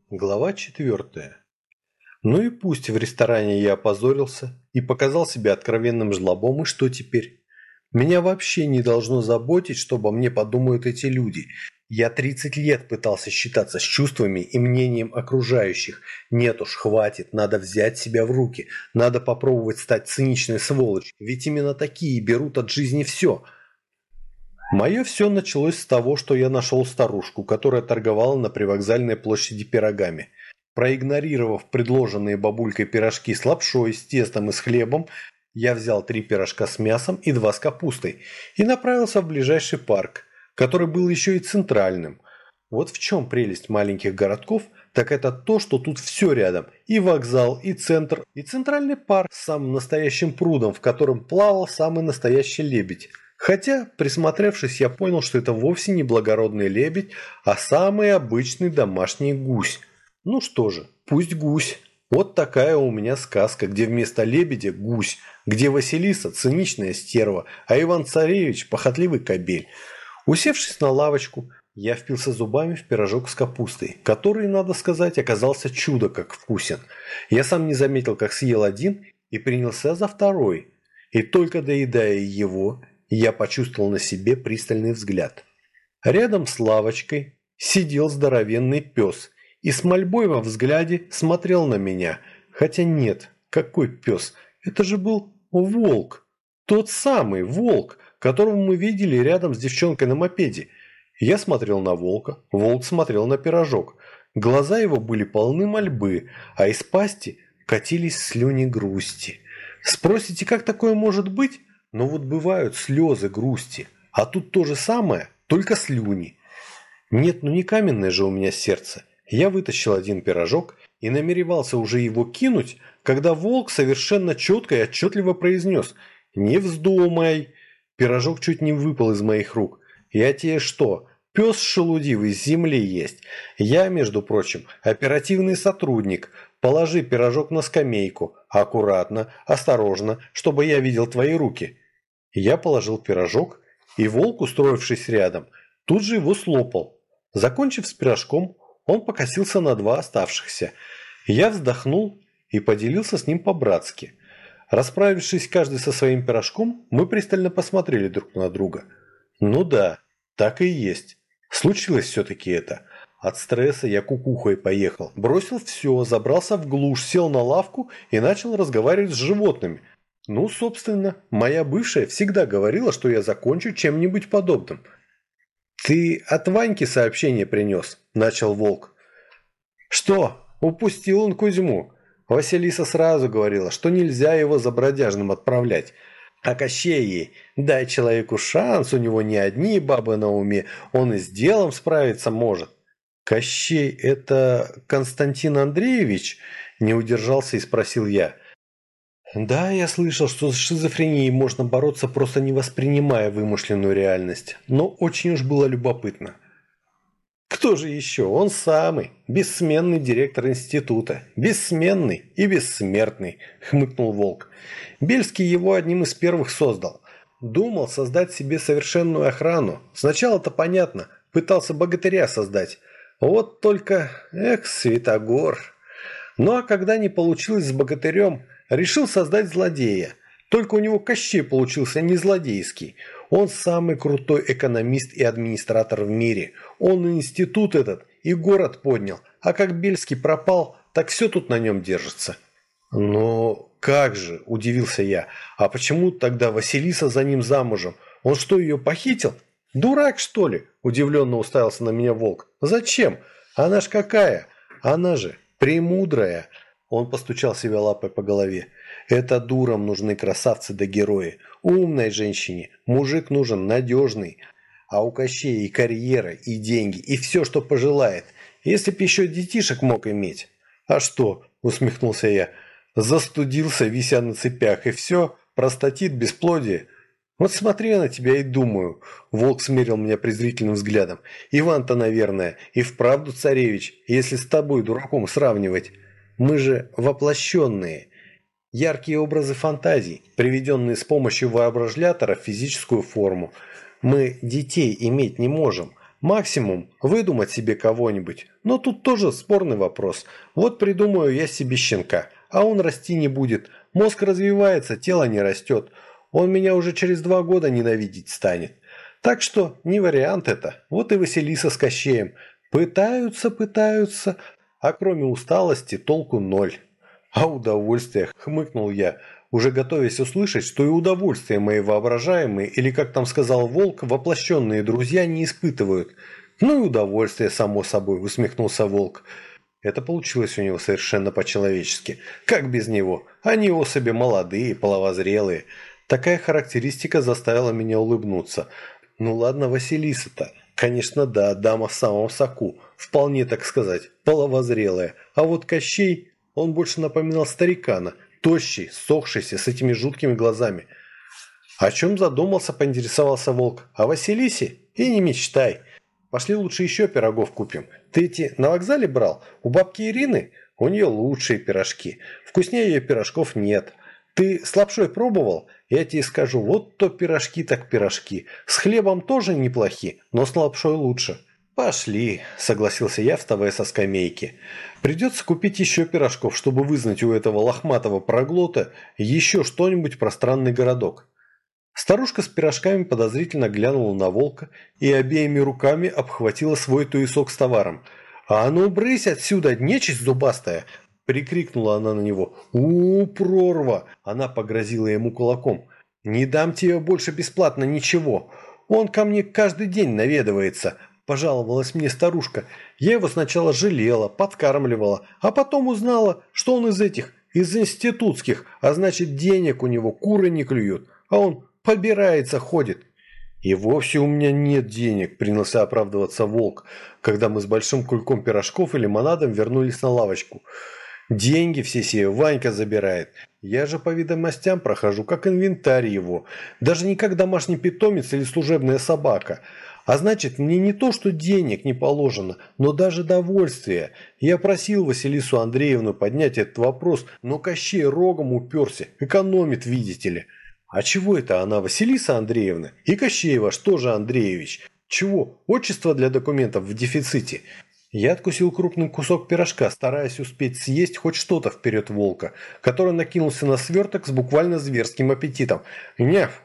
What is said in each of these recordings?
Глава 4. Ну и пусть в ресторане я опозорился и показал себя откровенным жлобом, и что теперь? Меня вообще не должно заботить, что обо мне подумают эти люди. Я 30 лет пытался считаться с чувствами и мнением окружающих. Нет уж, хватит, надо взять себя в руки. Надо попробовать стать циничной сволочью, ведь именно такие берут от жизни все. Мое все началось с того, что я нашел старушку, которая торговала на привокзальной площади пирогами. Проигнорировав предложенные бабулькой пирожки с лапшой, с тестом и с хлебом, я взял 3 пирожка с мясом и 2 с капустой и направился в ближайший парк, который был еще и центральным. Вот в чем прелесть маленьких городков, так это то, что тут все рядом. И вокзал, и центр, и центральный парк с самым настоящим прудом, в котором плавал самый настоящий лебедь. Хотя, присмотревшись, я понял, что это вовсе не благородный лебедь, а самый обычный домашний гусь. Ну что же, пусть гусь. Вот такая у меня сказка, где вместо лебедя гусь, где Василиса циничная стерва, а Иван-Царевич похотливый кобель. Усевшись на лавочку, я впился зубами в пирожок с капустой, который, надо сказать, оказался чудо как вкусен. Я сам не заметил, как съел один и принялся за второй. И только доедая его, я почувствовал на себе пристальный взгляд. Рядом с лавочкой сидел здоровенный пес и с мольбой во взгляде смотрел на меня. Хотя нет, какой пес? Это же был волк. Тот самый волк, которого мы видели рядом с девчонкой на мопеде. Я смотрел на волка, волк смотрел на пирожок. Глаза его были полны мольбы, а из пасти катились слюни грусти. Спросите, как такое может быть? Но вот бывают слезы грусти, а тут то же самое, только слюни. Нет, ну не каменное же у меня сердце. Я вытащил один пирожок и намеревался уже его кинуть, когда волк совершенно четко и отчетливо произнес: «Не вздумай!» Пирожок чуть не выпал из моих рук. «Я тебе что, пес шелудивый с земли есть? Я, между прочим, оперативный сотрудник. Положи пирожок на скамейку. Аккуратно, осторожно, чтобы я видел твои руки». Я положил пирожок, и волк, устроившись рядом, тут же его слопал. Закончив с пирожком, он покосился на 2 оставшихся. Я вздохнул и поделился с ним по-братски. Расправившись каждый со своим пирожком, мы пристально посмотрели друг на друга. Ну да, так и есть. Случилось все-таки это. От стресса я кукухой поехал. Бросил все, забрался в глушь, сел на лавку и начал разговаривать с животными. Ну, собственно, моя бывшая всегда говорила, что я закончу чем-нибудь подобным. «Ты от Ваньки сообщение принес?» – начал волк. «Что? Упустил он Кузьму?» Василиса сразу говорила, что нельзя его за бродяжным отправлять. А Кощей ей: «Дай человеку шанс, у него не одни бабы на уме, он и с делом справиться может». «Кощей – это Константин Андреевич?» – не удержался и спросил я. Да, я слышал, что с шизофренией можно бороться, просто не воспринимая вымышленную реальность. Но очень уж было любопытно. Кто же еще? Он самый. Бессменный директор института. Бессменный и бессмертный, хмыкнул волк. Бельский его одним из первых создал. Думал создать себе совершенную охрану. Сначала-то понятно. Пытался богатыря создать. Вот только, Святогор. Ну а когда не получилось с богатырем, решил создать злодея. Только у него Кощей получился не злодейский. Он самый крутой экономист и администратор в мире. Он институт этот и город поднял. А как Бельский пропал, так все тут на нем держится. Но как же, удивился я. А почему тогда Василиса за ним замужем? Он что, ее похитил? Дурак, что ли? Удивленно уставился на меня волк. Зачем? Она ж какая? Она же премудрая. Он постучал себя лапой по голове. Это дурам нужны красавцы да герои. Умной женщине мужик нужен надежный. А у Кощея и карьера, и деньги, и все, что пожелает. Если б еще детишек мог иметь. А что, усмехнулся я, застудился, вися на цепях, и все, простатит, бесплодие. Вот смотри я на тебя и думаю. Волк смерил меня презрительным взглядом. Иван-то, наверное, и вправду царевич, если с тобой, дураком, сравнивать. Мы же воплощенные. Яркие образы фантазий, приведенные с помощью воображлятора в физическую форму. Мы детей иметь не можем. Максимум выдумать себе кого-нибудь. Но тут тоже спорный вопрос. Вот придумаю я себе щенка, а он расти не будет. Мозг развивается, тело не растет. Он меня уже через 2 года ненавидеть станет. Так что не вариант это. Вот и Василиса с Кощеем. Пытаются, а кроме усталости толку ноль. А удовольствие, хмыкнул я, уже готовясь услышать, что и удовольствие мои воображаемые, или, как там сказал Волк, воплощенные друзья не испытывают. Ну и удовольствие, само собой, усмехнулся Волк. Это получилось у него совершенно по-человечески. Как без него? Они особи молодые, половозрелые. Такая характеристика заставила меня улыбнуться. Ну ладно, Василиса-то. Конечно, да, дама в самом соку. Вполне, так сказать, половозрелая. А вот Кощей, он больше напоминал старикана. Тощий, сохшийся, с этими жуткими глазами. О чем задумался, поинтересовался Волк. О Василисе? И не мечтай. Пошли лучше еще пирогов купим. Ты эти на вокзале брал? У бабки Ирины? У нее лучшие пирожки. Вкуснее ее пирожков нет. Ты с лапшой пробовал? Я тебе скажу, вот то пирожки так пирожки. С хлебом тоже неплохи, но с лапшой лучше. «Пошли», – согласился я, вставая со скамейки. «Придется купить еще пирожков, чтобы вызнать у этого лохматого проглота еще что-нибудь про странный городок». Старушка с пирожками подозрительно глянула на Волка и обеими руками обхватила свой туесок с товаром. «А ну, брысь отсюда, нечисть зубастая!» – прикрикнула она на него. Прорва!» – она погрозила ему кулаком. «Не дам тебе больше бесплатно ничего. Он ко мне каждый день наведывается». Пожаловалась мне старушка. Я его сначала жалела, подкармливала, а потом узнала, что он из институтских, а значит денег у него куры не клюют, а он побирается, ходит. И вовсе у меня нет денег, принялся оправдываться Волк, когда мы с большим кульком пирожков и лимонадом вернулись на лавочку. Деньги все сие Ванька забирает. Я же по ведомостям прохожу, как инвентарь его. Даже не как домашний питомец или служебная собака. А значит, мне не то, что денег не положено, но даже довольствие. Я просил Василису Андреевну поднять этот вопрос, но Кощей рогом уперся. Экономит, видите ли. А чего это она, Василиса Андреевна? И Кощей ваш тоже Андреевич. Чего? Отчество для документов в дефиците. Я откусил крупный кусок пирожка, стараясь успеть съесть хоть что-то вперед Волка, который накинулся на сверток с буквально зверским аппетитом. «Няв!»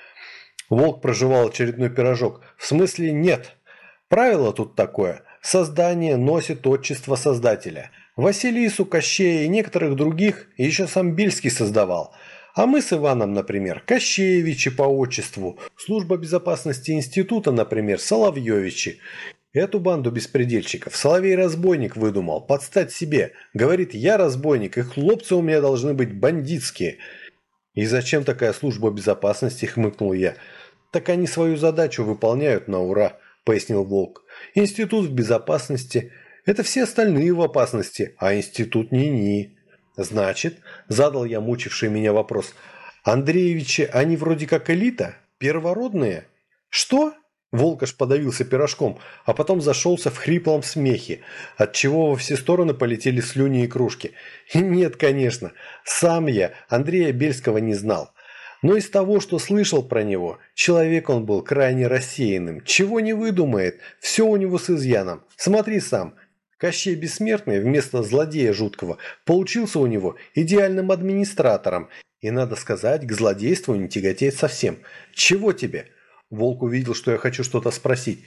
Волк прожевал очередной пирожок. «В смысле нет. Правило тут такое. Создание носит отчество создателя. Василису, Кощея и некоторых других еще сам Бельский создавал. А мы с Иваном, например, Кощеевичи по отчеству. Служба безопасности института, например, Соловьевичи. Эту банду беспредельщиков Соловей-разбойник выдумал, подстать себе. Говорит, я разбойник, и хлопцы у меня должны быть бандитские». «И зачем такая служба безопасности?» – хмыкнул я. «Так они свою задачу выполняют на ура», – пояснил Волк. «Институт в безопасности – это все остальные в опасности, а институт ни-ни». «Значит», – задал я мучивший меня вопрос, – «Андреевичи, они вроде как элита? Первородные?» «Что?» Волк аж подавился пирожком, а потом зашелся в хриплом смехе, отчего во все стороны полетели слюни и кружки. «Нет, конечно, сам я Андрея Бельского не знал. Но из того, что слышал про него, человек он был крайне рассеянным. Чего не выдумает, все у него с изъяном. Смотри сам». Кощей Бессмертный вместо злодея жуткого получился у него идеальным администратором. И, надо сказать, к злодейству не тяготеет совсем. «Чего тебе?» Волк увидел, что я хочу что-то спросить.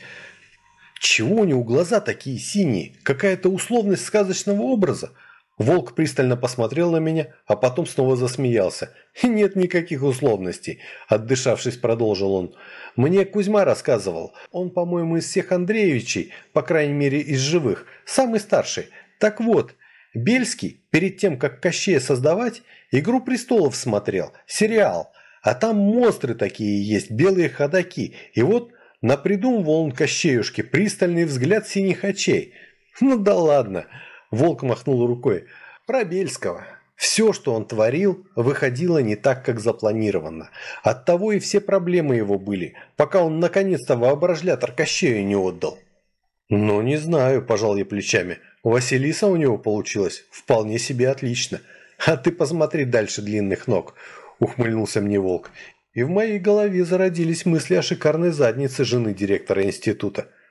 «Чего у него глаза такие синие? Какая-то условность сказочного образа?» Волк пристально посмотрел на меня, а потом снова засмеялся. «Нет никаких условностей», – отдышавшись, продолжил он. «Мне Кузьма рассказывал. Он, по-моему, из всех Андреевичей, по крайней мере, из живых, самый старший. Так вот, Бельский, перед тем, как Кощея создавать, «Игру престолов» смотрел, сериал. А там монстры такие есть, белые ходаки. И вот напридумывал он Кощеюшке пристальный взгляд синих очей. Ну да ладно. Волк махнул рукой. Про Бельского. Все, что он творил, выходило не так, как запланировано. Оттого и все проблемы его были, пока он наконец-то воображлятор Кощею не отдал. Ну не знаю, пожал я плечами. Василиса у него получилась вполне себе отлично. А ты посмотри дальше длинных ног. Ухмыльнулся мне Волк. И в моей голове зародились мысли о шикарной заднице жены директора института.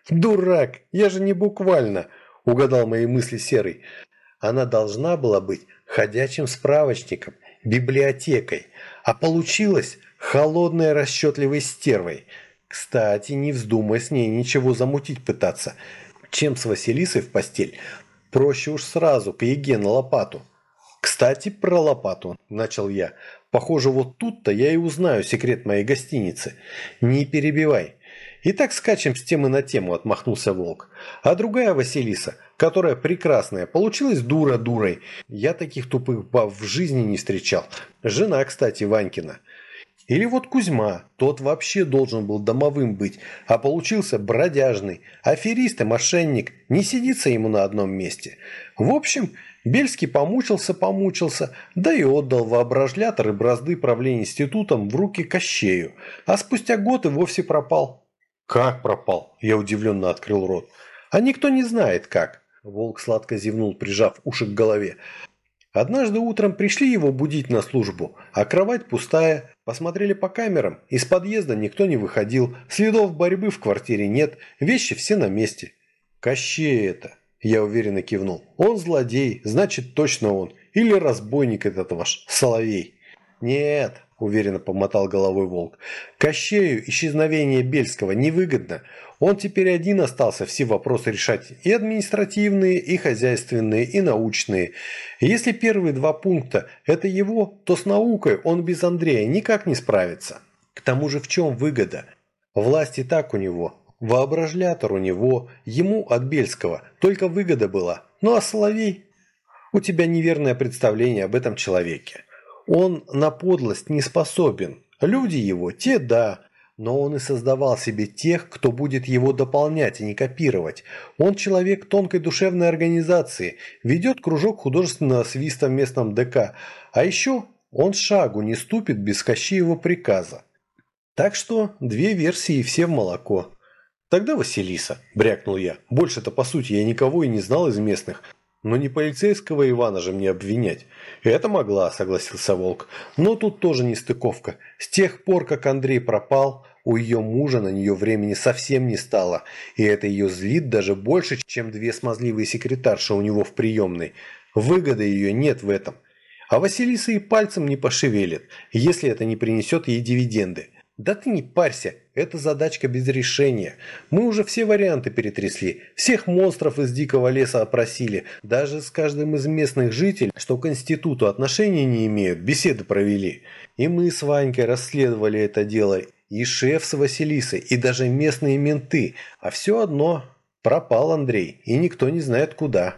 Дурак, я же не буквально, угадал мои мысли Серый. Она должна была быть ходячим справочником, библиотекой, а получилась холодной расчетливой стервой. Кстати, не вздумай с ней ничего замутить пытаться. Чем с Василисой в постель, проще уж сразу к Еге на лопату. Кстати, про лопату, начал я. Похоже, вот тут-то я и узнаю секрет моей гостиницы. Не перебивай. И так скачем с темы на тему, отмахнулся Волк. А другая Василиса, которая прекрасная, получилась дура дурой. Я таких тупых баб в жизни не встречал. Жена, кстати, Ванькина. Или вот Кузьма, тот вообще должен был домовым быть, а получился бродяжный, аферист и мошенник, не сидится ему на одном месте. В общем, Бельский помучился, да и отдал воображлятор и бразды правления институтом в руки Кощею, а спустя год и вовсе пропал. «Как пропал?» – я удивленно открыл рот. «А никто не знает как», – Волк сладко зевнул, прижав уши к голове. Однажды утром пришли его будить на службу, а кровать пустая. Посмотрели по камерам, из подъезда никто не выходил, следов борьбы в квартире нет, вещи все на месте. Кощей это, я уверенно кивнул. Он злодей, значит точно он. Или разбойник этот ваш, Соловей. Нет, уверенно помотал головой Волк. Кощею исчезновение Бельского невыгодно. Он теперь один остался все вопросы решать, и административные, и хозяйственные, и научные. И если первые два пункта – это его, то с наукой он без Андрея никак не справится. К тому же в чем выгода? Власть и так у него, воображлятор у него, ему от Бельского только выгода была. Ну а Соловей? У тебя неверное представление об этом человеке. Он на подлость не способен. Люди его, те да. Но он и создавал себе тех, кто будет его дополнять, и не копировать. Он человек тонкой душевной организации, ведет кружок художественного свиста в местном ДК. А еще он шагу не ступит без Кощеева приказа. Так что две версии и все в молоко. Тогда Василиса, брякнул я. Больше-то по сути я никого и не знал из местных. Но не полицейского Ивана же мне обвинять. Это могла, согласился Волк. Но тут тоже нестыковка. С тех пор, как Андрей пропал, у ее мужа на нее времени совсем не стало. И это ее злит даже больше, чем две смазливые секретарши у него в приемной. Выгоды ее нет в этом. А Василиса и пальцем не пошевелит, если это не принесет ей дивиденды. Да ты не парься, это задачка без решения. Мы уже все варианты перетрясли, всех монстров из дикого леса опросили, даже с каждым из местных жителей, что к институту отношения не имеют, беседы провели. И мы с Ванькой расследовали это дело, и шеф с Василисой, и даже местные менты. А все одно, пропал Андрей, и никто не знает куда.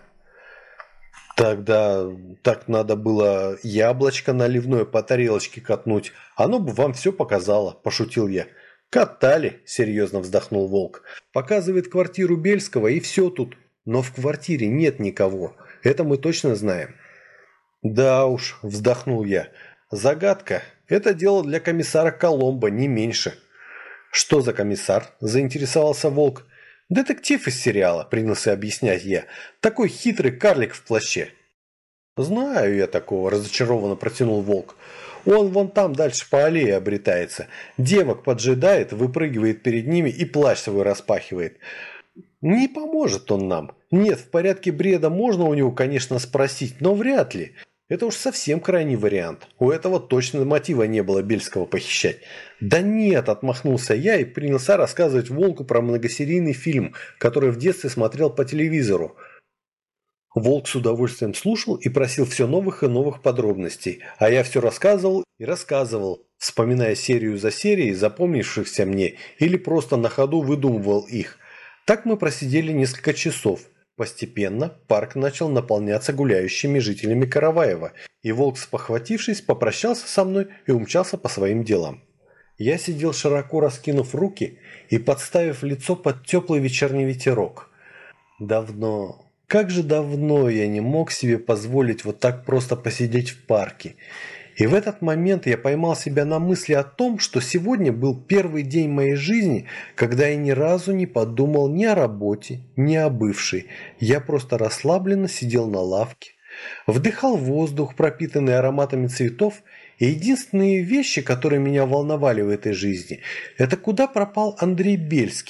Тогда так надо было яблочко наливное по тарелочке катнуть. Оно бы вам все показало, пошутил я. Катали, серьезно вздохнул Волк. Показывает квартиру Бельского и все тут. Но в квартире нет никого. Это мы точно знаем. Да уж, вздохнул я. Загадка. Это дело для комиссара Коломбо, не меньше. Что за комиссар? Заинтересовался Волк. «Детектив из сериала», – принялся объяснять я. «Такой хитрый карлик в плаще». «Знаю я такого», – разочарованно протянул Волк. «Он вон там дальше по аллее обретается. Девок поджидает, выпрыгивает перед ними и плащ свой распахивает. Не поможет он нам. Нет, в порядке бреда можно у него, конечно, спросить, но вряд ли. Это уж совсем крайний вариант. У этого точно мотива не было Бельского похищать». «Да нет», – отмахнулся я и принялся рассказывать Волку про многосерийный фильм, который в детстве смотрел по телевизору. Волк с удовольствием слушал и просил все новых и новых подробностей, а я все рассказывал и рассказывал, вспоминая серию за серией, запомнившихся мне, или просто на ходу выдумывал их. Так мы просидели несколько часов. Постепенно парк начал наполняться гуляющими жителями Караваева, и Волк, спохватившись, попрощался со мной и умчался по своим делам. Я сидел широко раскинув руки и подставив лицо под теплый вечерний ветерок. Давно, как же давно я не мог себе позволить вот так просто посидеть в парке. И в этот момент я поймал себя на мысли о том, что сегодня был первый день моей жизни, когда я ни разу не подумал ни о работе, ни о бывшей. Я просто расслабленно сидел на лавке, вдыхал воздух, пропитанный ароматами цветов, и единственные вещи, которые меня волновали в этой жизни, это куда пропал Андрей Бельский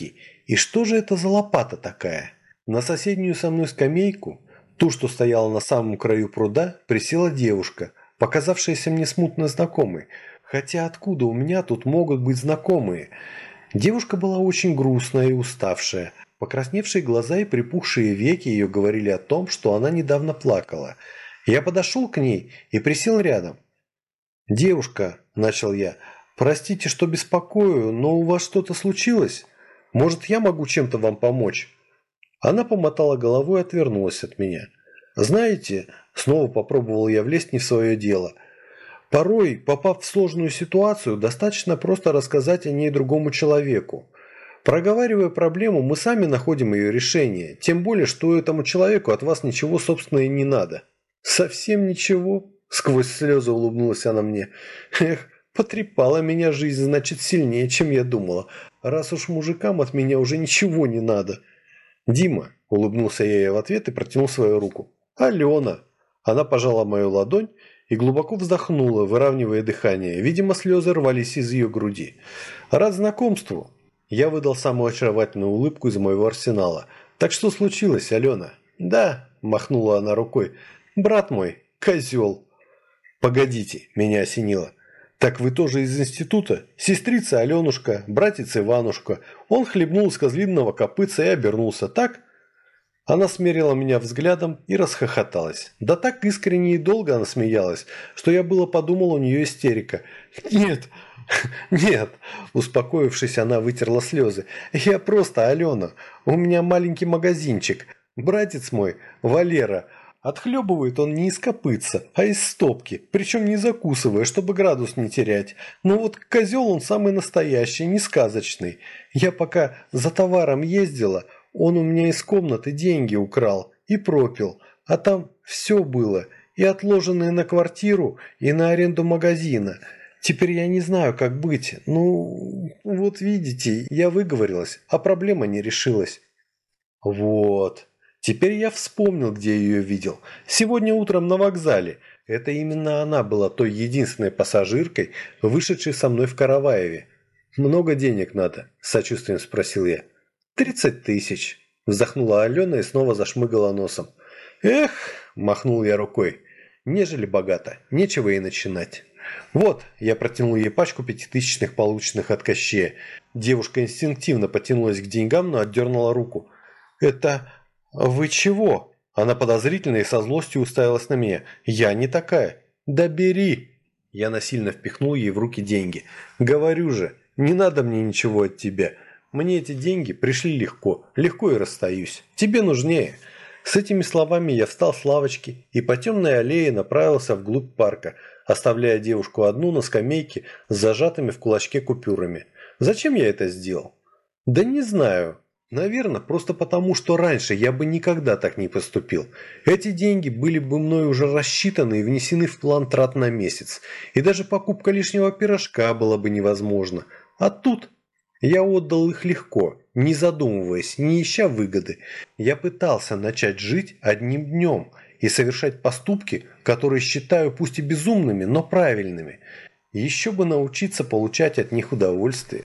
И что же это за лопата такая? На соседнюю со мной скамейку, ту, что стояла на самом краю пруда, присела девушка, показавшаяся мне смутно знакомой. Хотя откуда у меня тут могут быть знакомые? Девушка была очень грустная и уставшая. Покрасневшие глаза и припухшие веки ее говорили о том, что она недавно плакала. Я подошел к ней и присел рядом. «Девушка», – начал я, – «простите, что беспокою, но у вас что-то случилось? Может, я могу чем-то вам помочь?» Она помотала головой и отвернулась от меня. «Знаете», – снова попробовал я влезть не в свое дело, – «порой, попав в сложную ситуацию, достаточно просто рассказать о ней другому человеку. Проговаривая проблему, мы сами находим ее решение, тем более, что этому человеку от вас ничего, собственно, и не надо». «Совсем ничего?» – сквозь слезы улыбнулась она мне. «Эх, потрепала меня жизнь, значит, сильнее, чем я думала, раз уж мужикам от меня уже ничего не надо». «Дима», – улыбнулся я ей в ответ и протянул свою руку. «Алена». Она пожала мою ладонь и глубоко вздохнула, выравнивая дыхание. Видимо, слезы рвались из ее груди. «Рад знакомству». Я выдал самую очаровательную улыбку из моего арсенала. «Так что случилось, Алена?» «Да», – махнула она рукой. «Брат мой, козел». «Погодите», – меня осенило. «Так вы тоже из института? Сестрица Аленушка, братец Иванушка». Он хлебнул из козлиного копытца и обернулся. «Так?» Она смерила меня взглядом и расхохоталась. Да так искренне и долго она смеялась, что я было подумал, у нее истерика. «Нет, нет», успокоившись, она вытерла слезы. «Я просто Алена. У меня маленький магазинчик. Братец мой, Валера, отхлебывает он не из копытца, а из стопки, причем не закусывая, чтобы градус не терять. Но вот козел он самый настоящий, не сказочный. Я пока за товаром ездила, он у меня из комнаты деньги украл и пропил, а там все было, и отложенные на квартиру, и на аренду магазина. Теперь я не знаю, как быть. Ну, вот видите, я выговорилась, а проблема не решилась». «Вот. Теперь я вспомнил, где ее видел. Сегодня утром на вокзале. Это именно она была той единственной пассажиркой, вышедшей со мной в Караваеве. Много денег надо?» – с сочувствием спросил я. 30 тысяч. Вздохнула Алена и снова зашмыгала носом. «Эх!» – махнул я рукой. «Нежели богато, нечего и начинать». «Вот», – я протянул ей пачку пятитысячных, полученных от Кощея. Девушка инстинктивно потянулась к деньгам, но отдернула руку. «Это... вы чего?» Она подозрительно и со злостью уставилась на меня. «Я не такая». «Да бери!» Я насильно впихнул ей в руки деньги. «Говорю же, не надо мне ничего от тебя. Мне эти деньги пришли легко, легко и расстаюсь. Тебе нужнее». С этими словами я встал с лавочки и по темной аллее направился вглубь парка, оставляя девушку одну на скамейке с зажатыми в кулачке купюрами. Зачем я это сделал? Да не знаю. Наверное, просто потому, что раньше я бы никогда так не поступил. Эти деньги были бы мной уже рассчитаны и внесены в план трат на месяц. И даже покупка лишнего пирожка была бы невозможна. А тут... я отдал их легко, не задумываясь, не ища выгоды. Я пытался начать жить одним днем и совершать поступки, которые считаю пусть и безумными, но правильными. Еще бы научиться получать от них удовольствие.